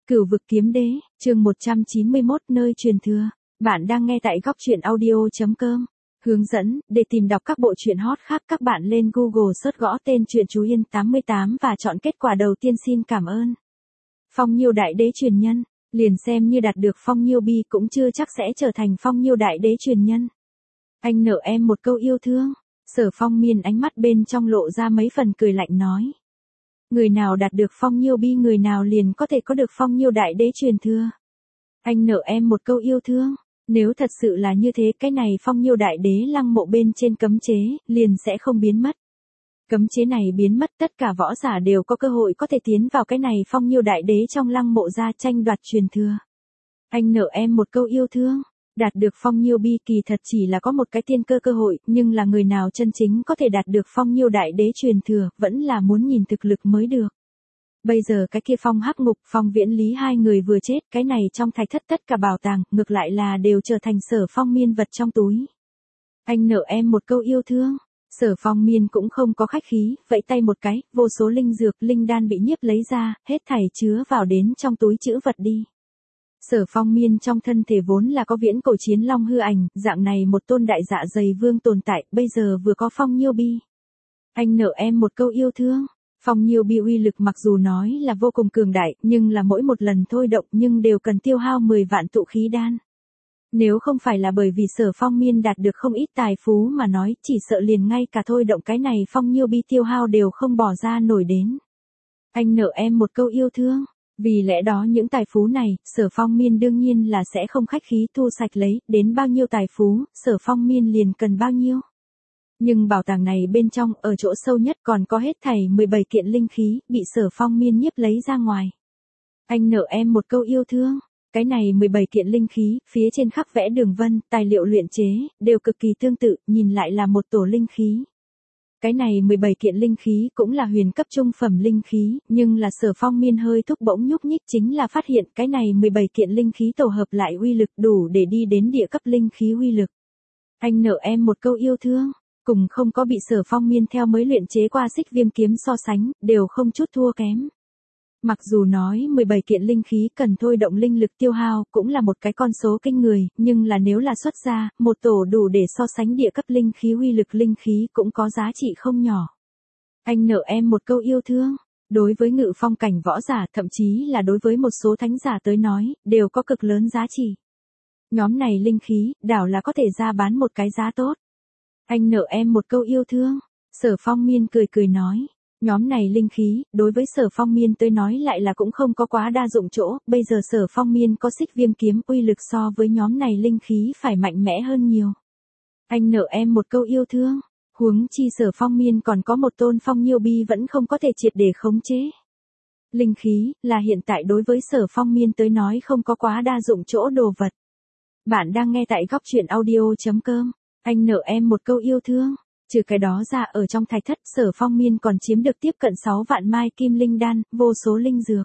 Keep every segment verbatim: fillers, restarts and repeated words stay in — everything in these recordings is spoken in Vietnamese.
Cửu vực kiếm đế, chương một trăm chín mươi mốt nơi truyền thừa. Bạn đang nghe tại góc truyện audio chấm com. Hướng dẫn, để tìm đọc các bộ truyện hot khác các bạn lên Google search gõ tên truyện Chú Yên tám mươi tám và chọn kết quả đầu tiên. Xin cảm ơn. Phong Nhiêu đại đế truyền nhân, liền xem như đạt được Phong Nhiêu bi cũng chưa chắc sẽ trở thành Phong Nhiêu đại đế truyền nhân. Anh nợ em một câu yêu thương. Sở Phong Miên ánh mắt bên trong lộ ra mấy phần cười lạnh nói. Người nào đạt được Phong Nhiêu bi người nào liền có thể có được Phong Nhiêu đại đế truyền thừa. Anh nợ em một câu yêu thương. Nếu thật sự là như thế, cái này Phong Nhiêu đại đế lăng mộ bên trên cấm chế, liền sẽ không biến mất. Cấm chế này biến mất, tất cả võ giả đều có cơ hội có thể tiến vào cái này Phong Nhiêu đại đế trong lăng mộ ra tranh đoạt truyền thừa. Anh nợ em một câu yêu thương. Đạt được Phong Nhiêu bi kỳ thật chỉ là có một cái tiên cơ cơ hội, nhưng là người nào chân chính có thể đạt được Phong Nhiêu đại đế truyền thừa, vẫn là muốn nhìn thực lực mới được. Bây giờ cái kia Phong Hắc Ngục, Phong Viễn Lý hai người vừa chết, cái này trong thạch thất tất cả bảo tàng, ngược lại là đều trở thành Sở Phong Miên vật trong túi. Anh nợ em một câu yêu thương. Sở Phong Miên cũng không có khách khí, vẫy tay một cái, vô số linh dược, linh đan bị nhiếp lấy ra, hết thảy chứa vào đến trong túi trữ vật đi. Sở Phong Miên trong thân thể vốn là có viễn cổ chiến long hư ảnh, dạng này một tôn đại dạ dày vương tồn tại, bây giờ vừa có Phong Nhiêu bi. Anh nợ em một câu yêu thương. Phong Nhiêu bi uy lực mặc dù nói là vô cùng cường đại, nhưng là mỗi một lần thôi động nhưng đều cần tiêu hao mười vạn tụ khí đan. Nếu không phải là bởi vì Sở Phong Miên đạt được không ít tài phú mà nói, chỉ sợ liền ngay cả thôi động cái này Phong Nhiêu bi tiêu hao đều không bỏ ra nổi đến. Anh nợ em một câu yêu thương. Vì lẽ đó những tài phú này, Sở Phong Miên đương nhiên là sẽ không khách khí thu sạch lấy, đến bao nhiêu tài phú, Sở Phong Miên liền cần bao nhiêu. Nhưng bảo tàng này bên trong, ở chỗ sâu nhất còn có hết thảy mười bảy kiện linh khí, bị Sở Phong Miên nhiếp lấy ra ngoài. Anh nợ em một câu yêu thương. Cái này mười bảy kiện linh khí, phía trên khắc vẽ đường vân, tài liệu luyện chế, đều cực kỳ tương tự, nhìn lại là một tổ linh khí. Cái này mười bảy kiện linh khí cũng là huyền cấp trung phẩm linh khí, nhưng là Sở Phong Miên hơi thúc bỗng nhúc nhích chính là phát hiện cái này mười bảy kiện linh khí tổ hợp lại uy lực đủ để đi đến địa cấp linh khí uy lực. Anh nợ em một câu yêu thương, cùng không có bị Sở Phong Miên theo mới luyện chế qua Xích Viêm kiếm so sánh, đều không chút thua kém. Mặc dù nói mười bảy kiện linh khí cần thôi động linh lực tiêu hao cũng là một cái con số kinh người, nhưng là nếu là xuất ra, một tổ đủ để so sánh địa cấp linh khí uy lực linh khí cũng có giá trị không nhỏ. Anh nợ em một câu yêu thương. Đối với ngự phong cảnh võ giả, thậm chí là đối với một số thánh giả tới nói, đều có cực lớn giá trị. Nhóm này linh khí, đảo là có thể ra bán một cái giá tốt. Anh nợ em một câu yêu thương. Sở Phong Miên cười cười nói. Nhóm này linh khí, đối với Sở Phong Miên tới nói lại là cũng không có quá đa dụng chỗ, bây giờ Sở Phong Miên có Xích Viêm kiếm uy lực so với nhóm này linh khí phải mạnh mẽ hơn nhiều. Anh nợ em một câu yêu thương. Huống chi Sở Phong Miên còn có một tôn Phong Nhiêu bi vẫn không có thể triệt để khống chế. Linh khí, là hiện tại đối với Sở Phong Miên tới nói không có quá đa dụng chỗ đồ vật. Bạn đang nghe tại góc truyện audio chấm com. Anh nợ em một câu yêu thương. Trừ cái đó ra ở trong thạch thất, Sở Phong Miên còn chiếm được tiếp cận sáu vạn mai kim linh đan, vô số linh dược.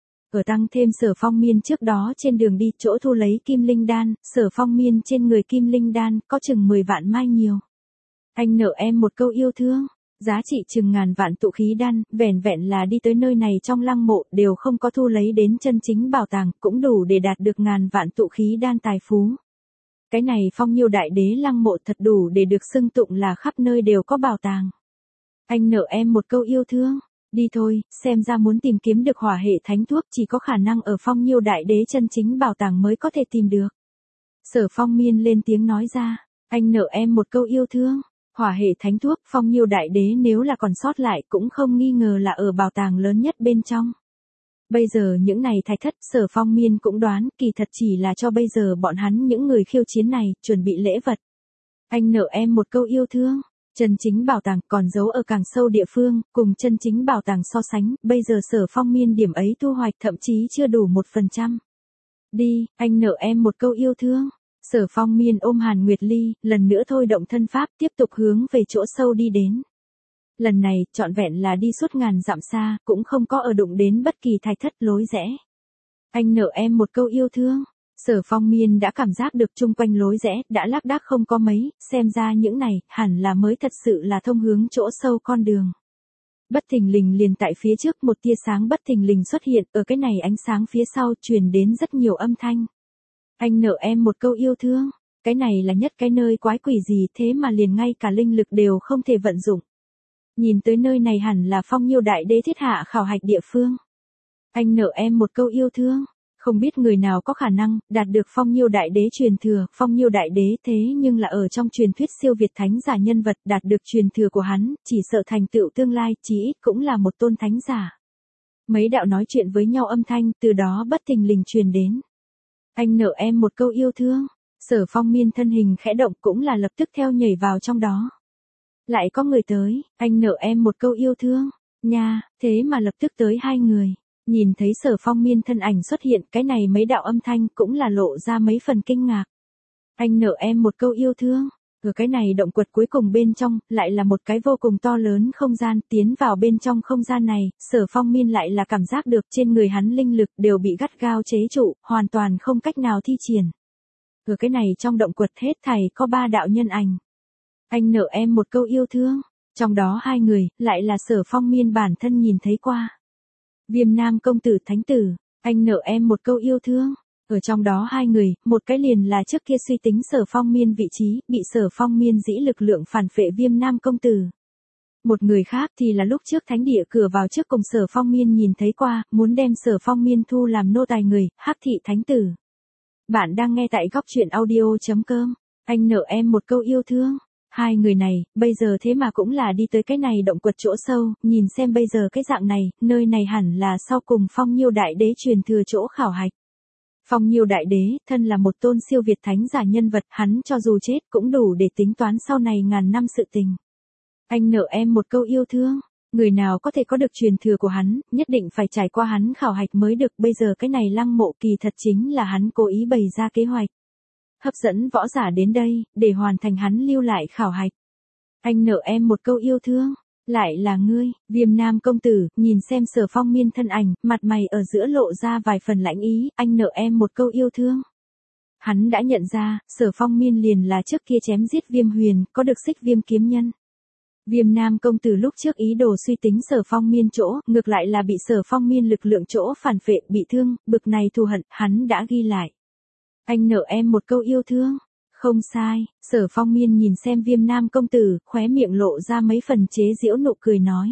Ở tăng thêm Sở Phong Miên trước đó trên đường đi chỗ thu lấy kim linh đan, Sở Phong Miên trên người kim linh đan có chừng mười vạn mai nhiều. Anh nợ em một câu yêu thương. Giá trị chừng ngàn vạn tụ khí đan, vẻn vẹn là đi tới nơi này trong lăng mộ đều không có thu lấy đến chân chính bảo tàng, cũng đủ để đạt được ngàn vạn tụ khí đan tài phú. Cái này Phong Nhiêu đại đế lăng mộ thật đủ để được xưng tụng là khắp nơi đều có bảo tàng. Anh nợ em một câu yêu thương. Đi thôi, xem ra muốn tìm kiếm được hỏa hệ thánh thuốc chỉ có khả năng ở Phong Nhiêu đại đế chân chính bảo tàng mới có thể tìm được. Sở Phong Miên lên tiếng nói ra. Anh nợ em một câu yêu thương. Hỏa hệ thánh thuốc Phong Nhiêu đại đế nếu là còn sót lại cũng không nghi ngờ là ở bảo tàng lớn nhất bên trong. Bây giờ những này thạch thất, Sở Phong Miên cũng đoán, kỳ thật chỉ là cho bây giờ bọn hắn những người khiêu chiến này, chuẩn bị lễ vật. Anh nợ em một câu yêu thương. Chân chính bảo tàng còn giấu ở càng sâu địa phương, cùng chân chính bảo tàng so sánh, bây giờ Sở Phong Miên điểm ấy thu hoạch thậm chí chưa đủ một phần trăm. Đi, anh nợ em một câu yêu thương. Sở Phong Miên ôm Hàn Nguyệt Ly, lần nữa thôi động thân pháp tiếp tục hướng về chỗ sâu đi đến. Lần này, trọn vẹn là đi suốt ngàn dặm xa, cũng không có ở đụng đến bất kỳ thạch thất lối rẽ. Anh nợ em một câu yêu thương. Sở Phong Miên đã cảm giác được chung quanh lối rẽ, đã lác đác không có mấy, xem ra những này, hẳn là mới thật sự là thông hướng chỗ sâu con đường. Bất thình lình liền tại phía trước một tia sáng bất thình lình xuất hiện, ở cái này ánh sáng phía sau truyền đến rất nhiều âm thanh. Anh nợ em một câu yêu thương, cái này là nhất cái nơi quái quỷ gì thế mà liền ngay cả linh lực đều không thể vận dụng. Nhìn tới nơi này hẳn là Phong Nhiêu Đại Đế thiết hạ khảo hạch địa phương. Anh nợ em một câu yêu thương, không biết người nào có khả năng đạt được Phong Nhiêu Đại Đế truyền thừa, Phong Nhiêu Đại Đế thế nhưng là ở trong truyền thuyết siêu việt thánh giả nhân vật, đạt được truyền thừa của hắn, chỉ sợ thành tựu tương lai, chí ít cũng là một tôn thánh giả. Mấy đạo nói chuyện với nhau âm thanh, từ đó bất thình lình truyền đến. Anh nợ em một câu yêu thương, Sở Phong Miên thân hình khẽ động cũng là lập tức theo nhảy vào trong đó. Lại có người tới, anh nợ em một câu yêu thương, nha, thế mà lập tức tới hai người. Nhìn thấy Sở Phong Miên thân ảnh xuất hiện, cái này mấy đạo âm thanh cũng là lộ ra mấy phần kinh ngạc. Anh nợ em một câu yêu thương, ở cái này động quật cuối cùng bên trong, lại là một cái vô cùng to lớn không gian, tiến vào bên trong không gian này, Sở Phong Miên lại là cảm giác được trên người hắn linh lực đều bị gắt gao chế trụ, hoàn toàn không cách nào thi triển. Ở cái này trong động quật hết thảy có ba đạo nhân ảnh. Anh nợ em một câu yêu thương, trong đó hai người, lại là Sở Phong Miên bản thân nhìn thấy qua. Viêm Nam công tử thánh tử, anh nợ em một câu yêu thương. Ở trong đó hai người, một cái liền là trước kia suy tính Sở Phong Miên vị trí, bị Sở Phong Miên dĩ lực lượng phản phệ Viêm Nam công tử. Một người khác thì là lúc trước thánh địa cửa vào trước cùng Sở Phong Miên nhìn thấy qua, muốn đem Sở Phong Miên thu làm nô tài người, Hắc thị thánh tử. Bạn đang nghe tại góc truyện audio chấm com, anh nợ em một câu yêu thương. Hai người này, bây giờ thế mà cũng là đi tới cái này động quật chỗ sâu, nhìn xem bây giờ cái dạng này, nơi này hẳn là sau cùng Phong Nhiêu Đại Đế truyền thừa chỗ khảo hạch. Phong Nhiêu Đại Đế, thân là một tôn siêu việt thánh giả nhân vật, hắn cho dù chết cũng đủ để tính toán sau này ngàn năm sự tình. Anh nợ em một câu yêu thương, người nào có thể có được truyền thừa của hắn, nhất định phải trải qua hắn khảo hạch mới được, bây giờ cái này Lăng Mộ kỳ thật chính là hắn cố ý bày ra kế hoạch. Hấp dẫn võ giả đến đây, để hoàn thành hắn lưu lại khảo hạch. Anh nợ em một câu yêu thương, lại là ngươi, Viêm Nam công tử, nhìn xem Sở Phong Miên thân ảnh, mặt mày ở giữa lộ ra vài phần lãnh ý, anh nợ em một câu yêu thương. Hắn đã nhận ra, Sở Phong Miên liền là trước kia chém giết Viêm Huyền, có được xích viêm kiếm nhân. Viêm Nam công tử lúc trước ý đồ suy tính Sở Phong Miên chỗ, ngược lại là bị Sở Phong Miên lực lượng chỗ phản phệ, bị thương, bực này thù hận, hắn đã ghi lại. Anh nợ em một câu yêu thương. Không sai, Sở Phong Miên nhìn xem Viêm Nam công tử, khóe miệng lộ ra mấy phần chế giễu nụ cười nói.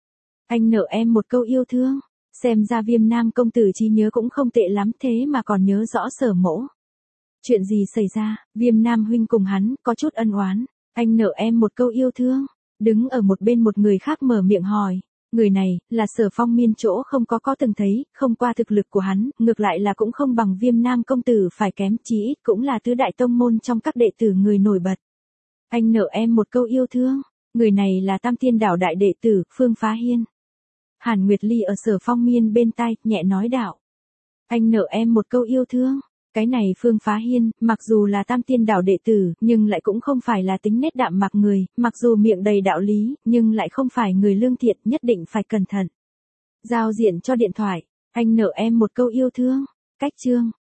Anh nợ em một câu yêu thương. Xem ra Viêm Nam công tử trí nhớ cũng không tệ lắm thế mà còn nhớ rõ Sở mỗ. Chuyện gì xảy ra, Viêm Nam huynh cùng hắn, có chút ân oán. Anh nợ em một câu yêu thương. Đứng ở một bên một người khác mở miệng hỏi. Người này, là Sở Phong Miên chỗ không có có từng thấy, không qua thực lực của hắn, ngược lại là cũng không bằng Viêm Nam công tử phải kém, chí ít cũng là tứ đại tông môn trong các đệ tử người nổi bật. Anh nợ em một câu yêu thương, người này là Tam Tiên Đảo đại đệ tử, Phương Phá Hiên. Hàn Nguyệt Ly ở Sở Phong Miên bên tai, nhẹ nói đạo. Anh nợ em một câu yêu thương. Cái này Phương Phá Hiên, mặc dù là Tam Tiên Đảo đệ tử, nhưng lại cũng không phải là tính nết đạm mạc người, mặc dù miệng đầy đạo lý, nhưng lại không phải người lương thiện, nhất định phải cẩn thận. Giao diện cho điện thoại, anh nợ em một câu yêu thương. Cách chương,